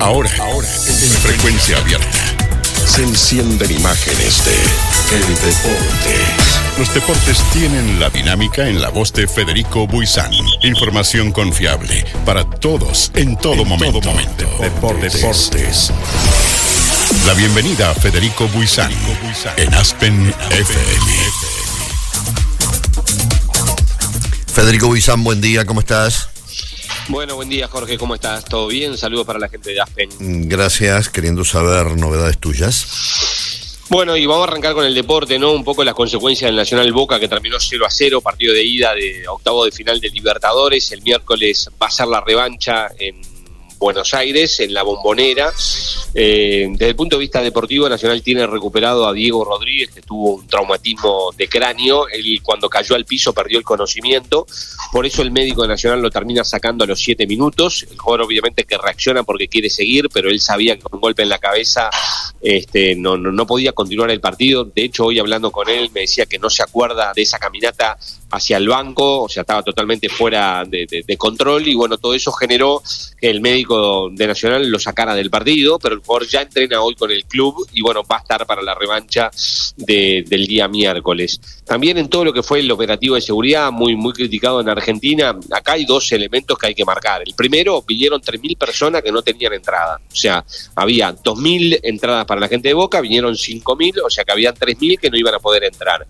Ahora, en frecuencia abierta, se encienden imágenes de El Deporte. Los deportes tienen la dinámica en la voz de Federico Buizán. Información confiable para todos, en todo momento. Deportes. La bienvenida a Federico Buizán en Aspen FM. Federico Buizán, buen día, ¿cómo estás? Bueno, buen día, Jorge, ¿cómo estás? ¿Todo bien? Saludos para la gente de Aspen. Gracias, queriendo saber novedades tuyas. Bueno, y vamos a arrancar con el deporte, ¿no? Un poco las consecuencias del Nacional Boca, que terminó 0-0, partido de ida de octavo de final de Libertadores. El miércoles va a ser la revancha en Buenos Aires, en la Bombonera. Desde el punto de vista deportivo, Nacional tiene recuperado a Diego Rodríguez, que tuvo un traumatismo de cráneo. Él, cuando cayó al piso, perdió el conocimiento. Por eso el médico de Nacional lo termina sacando a los 7 minutos. El jugador obviamente que reacciona porque quiere seguir, pero él sabía que con un golpe en la cabeza no podía continuar el partido. De hecho, hoy hablando con él me decía que no se acuerda de esa caminata hacia el banco, o sea, estaba totalmente fuera de control, y bueno, todo eso generó que el médico de Nacional lo sacara del partido, pero el jugador ya entrena hoy con el club y bueno, va a estar para la revancha del día miércoles. También en todo lo que fue el operativo de seguridad, muy criticado en Argentina, acá hay 2 elementos que hay que marcar. El primero, vinieron 3.000 personas que no tenían entrada, o sea, había 2.000 entradas para la gente de Boca, vinieron 5.000, o sea que habían 3.000 que no iban a poder entrar.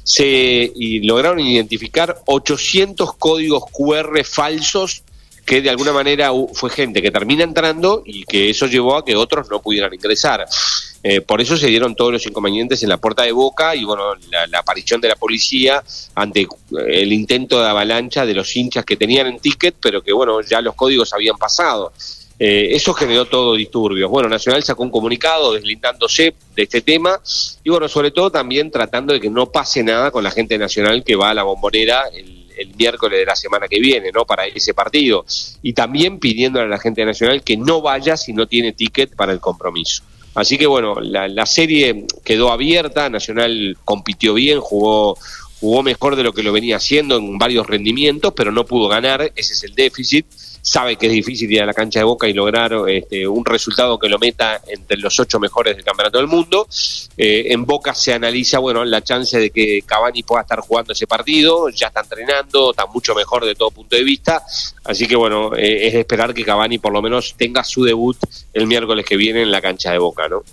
Y lograron identificar 800 códigos QR falsos, que de alguna manera fue gente que termina entrando y que eso llevó a que otros no pudieran ingresar. Por eso se dieron todos los inconvenientes en la puerta de Boca y bueno, la aparición de la policía ante el intento de avalancha de los hinchas que tenían en ticket, pero que bueno, ya los códigos habían pasado. Eso generó todo disturbios. Bueno, Nacional sacó un comunicado deslindándose de este tema y bueno, sobre todo también tratando de que no pase nada con la gente Nacional que va a la Bombonera el miércoles de la semana que viene, ¿no? Para ese partido. Y también pidiéndole a la gente Nacional que no vaya si no tiene ticket para el compromiso. Así que bueno, la serie quedó abierta, Nacional compitió bien, jugó mejor de lo que lo venía haciendo en varios rendimientos, pero no pudo ganar, ese es el déficit. Sabe que es difícil ir a la cancha de Boca y lograr un resultado que lo meta entre los 8 mejores del campeonato del mundo. En Boca se analiza la chance de que Cavani pueda estar jugando ese partido, ya está entrenando, está mucho mejor de todo punto de vista, así que es de esperar que Cavani por lo menos tenga su debut el miércoles que viene en la cancha de Boca, ¿no?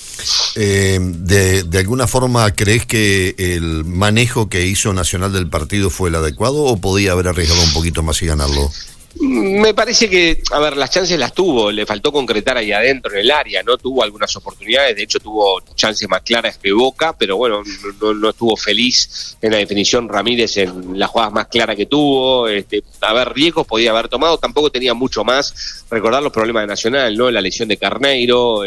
¿De alguna forma crees que el manejo que hizo Nacional del partido fue el adecuado o podía haber arriesgado un poquito más y ganarlo? Me parece que, las chances las tuvo, le faltó concretar ahí adentro en el área, ¿no? Tuvo algunas oportunidades, de hecho tuvo chances más claras que Boca, pero bueno, no estuvo feliz en la definición Ramírez en las jugadas más claras que tuvo. Riesgos podía haber tomado, tampoco tenía mucho más. Recordar los problemas de Nacional, ¿no? La lesión de Carneiro,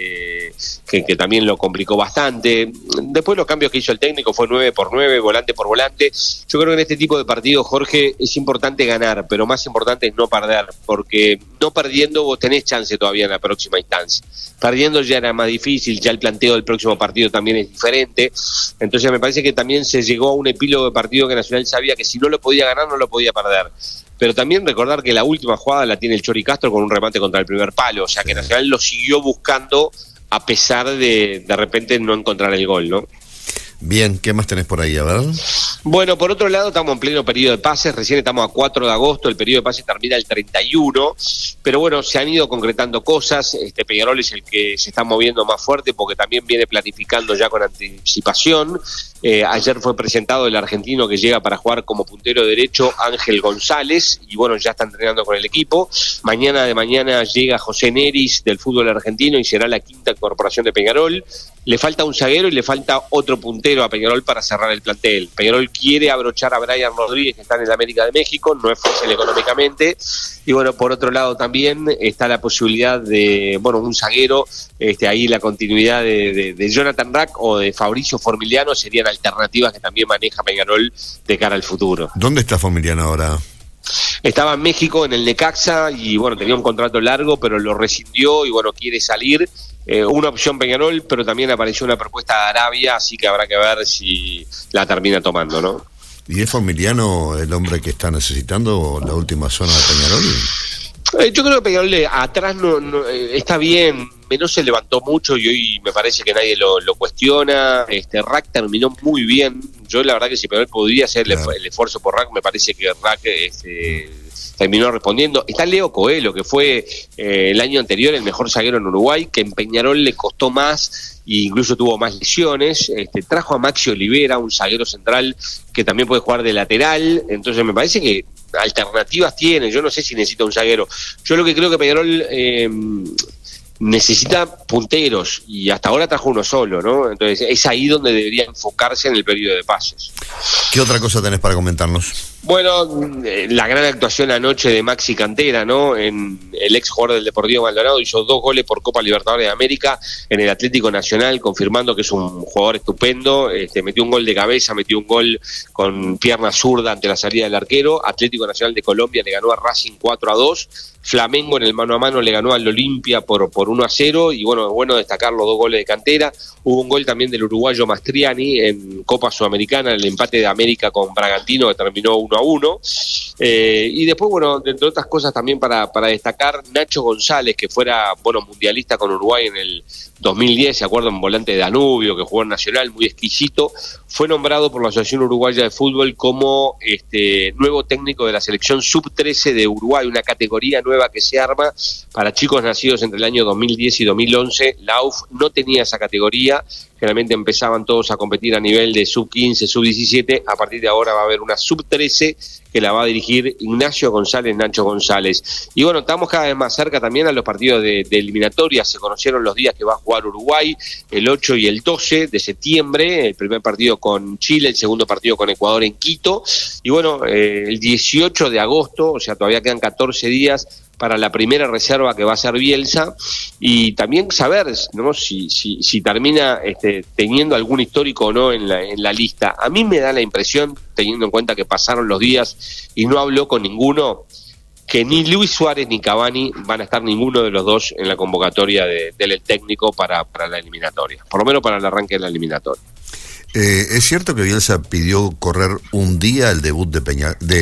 que también lo complicó bastante. Después los cambios que hizo el técnico fue 9x9, volante por volante. Yo creo que en este tipo de partidos, Jorge, es importante ganar, pero más importante es no perder, porque no perdiendo vos tenés chance todavía en la próxima instancia. Perdiendo ya era más difícil, ya el planteo del próximo partido también es diferente. Entonces me parece que también se llegó a un epílogo de partido que Nacional sabía que si no lo podía ganar, no lo podía perder. Pero también recordar que la última jugada la tiene el Chori Castro con un remate contra el primer palo, o sea que Nacional lo siguió buscando a pesar de repente no encontrar el gol, ¿no? Bien, ¿qué más tenés por ahí? A ver. Bueno, por otro lado, estamos en pleno periodo de pases, recién estamos a 4 de agosto, el periodo de pases termina el 31, pero bueno, se han ido concretando cosas. Peñarol es el que se está moviendo más fuerte porque también viene planificando ya con anticipación. Ayer fue presentado el argentino que llega para jugar como puntero derecho, Ángel González, y bueno, ya está entrenando con el equipo. Mañana llega José Neris del fútbol argentino y será la 5ª incorporación de Peñarol. Le falta un zaguero y le falta otro puntero a Peñarol para cerrar el plantel. Peñarol quiere abrochar a Brian Rodríguez, que está en el América de México, no es fácil económicamente. Y bueno, por otro lado también está la posibilidad de, un zaguero, ahí la continuidad de Jonathan Rack o de Fabricio Formiliano serían alternativas que también maneja Peñarol de cara al futuro. ¿Dónde está Formiliano ahora? Estaba en México, en el Necaxa, y tenía un contrato largo, pero lo rescindió y quiere salir. Una opción Peñarol, pero también apareció una propuesta de Arabia, así que habrá que ver si la termina tomando, ¿no? ¿Y es Formiliano el hombre que está necesitando la última zona de Peñarol? Yo creo que Peñarol atrás no está bien. Menor se levantó mucho y hoy me parece que nadie lo cuestiona. Rack terminó muy bien. Yo la verdad que si Peñarol podría hacer el esfuerzo por Rack, me parece que Rack terminó respondiendo. Está Leo Coelho, que fue el año anterior el mejor zaguero en Uruguay, que en Peñarol le costó más e incluso tuvo más lesiones. Trajo a Maxi Olivera, un zaguero central que también puede jugar de lateral. Entonces me parece que alternativas tiene. Yo no sé si necesita un zaguero. Yo lo que creo que Peñarol necesita punteros y hasta ahora trajo uno solo, ¿no? Entonces es ahí donde debería enfocarse en el periodo de pases. ¿Qué otra cosa tenés para comentarnos? Bueno, la gran actuación anoche de Maxi Cantera, ¿no? En el ex jugador del Deportivo Maldonado, hizo 2 goles por Copa Libertadores de América en el Atlético Nacional, confirmando que es un jugador estupendo. Metió un gol de cabeza, metió un gol con pierna zurda ante la salida del arquero. Atlético Nacional de Colombia le ganó a Racing 4-2. Flamengo en el mano a mano le ganó al Olimpia por 1-0, y bueno destacar los 2 goles de Cantera. Hubo un gol también del uruguayo Mastriani en Copa Sudamericana, el empate de América con Bragantino, que terminó 1-1. Y después, entre otras cosas también para destacar, Nacho González, que fuera mundialista con Uruguay en el 2010, ¿se acuerdan? Un volante de Danubio que jugó en Nacional, muy exquisito, fue nombrado por la Asociación Uruguaya de Fútbol como nuevo técnico de la selección sub-13 de Uruguay, una categoría nueva que se arma para chicos nacidos entre el año 2010 y 2011. La AUF no tenía esa categoría, generalmente empezaban todos a competir a nivel de sub-15, sub-17, a partir de ahora va a haber una sub-13 que la va a dirigir Ignacio González, Nacho González. Y estamos cada vez más cerca también a los partidos de eliminatoria. Se conocieron los días que va a jugar Uruguay, el 8 y el 12 de septiembre, el primer partido con Chile, el segundo partido con Ecuador en Quito, y el 18 de agosto, o sea, todavía quedan 14 días para la primera reserva que va a ser Bielsa, y también saber, ¿no?, si termina teniendo algún histórico o no en la lista. A mí me da la impresión, teniendo en cuenta que pasaron los días y no habló con ninguno, que ni Luis Suárez ni Cavani van a estar ninguno de los dos en la convocatoria del técnico para la eliminatoria, por lo menos para el arranque de la eliminatoria. ¿Es cierto que Bielsa pidió correr un día el debut de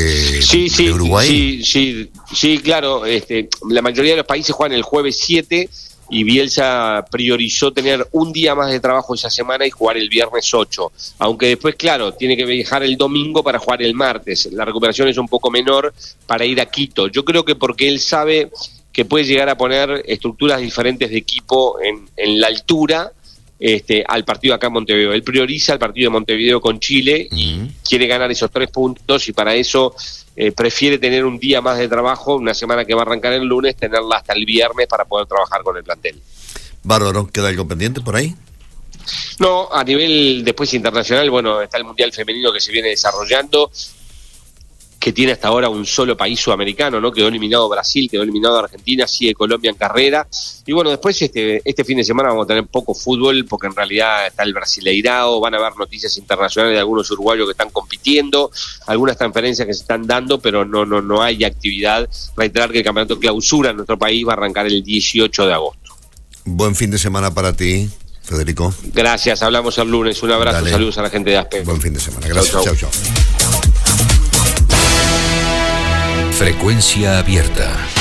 de Uruguay? Sí, claro. La mayoría de los países juegan el jueves 7 y Bielsa priorizó tener un día más de trabajo esa semana y jugar el viernes 8. Aunque después, claro, tiene que viajar el domingo para jugar el martes. La recuperación es un poco menor para ir a Quito. Yo creo que porque él sabe que puede llegar a poner estructuras diferentes de equipo en la altura al partido acá en Montevideo. Él prioriza el partido de Montevideo con Chile y quiere ganar esos 3 puntos, y para eso prefiere tener un día más de trabajo, una semana que va a arrancar el lunes, tenerla hasta el viernes para poder trabajar con el plantel. Bárbaro. ¿Queda algo pendiente por ahí? No, a nivel después internacional, está el Mundial Femenino que se viene desarrollando, que tiene hasta ahora un solo país sudamericano, ¿no? Quedó eliminado Brasil, quedó eliminado Argentina, sigue Colombia en carrera. Y después este fin de semana vamos a tener poco fútbol, porque en realidad está el Brasileirao, van a haber noticias internacionales de algunos uruguayos que están compitiendo, algunas transferencias que se están dando, pero no hay actividad. Reiterar que el campeonato clausura en nuestro país va a arrancar el 18 de agosto. Buen fin de semana para ti, Federico. Gracias, hablamos el lunes. Un abrazo, Dale. Saludos a la gente de ASPE. Buen fin de semana, gracias. Chau. Frecuencia abierta.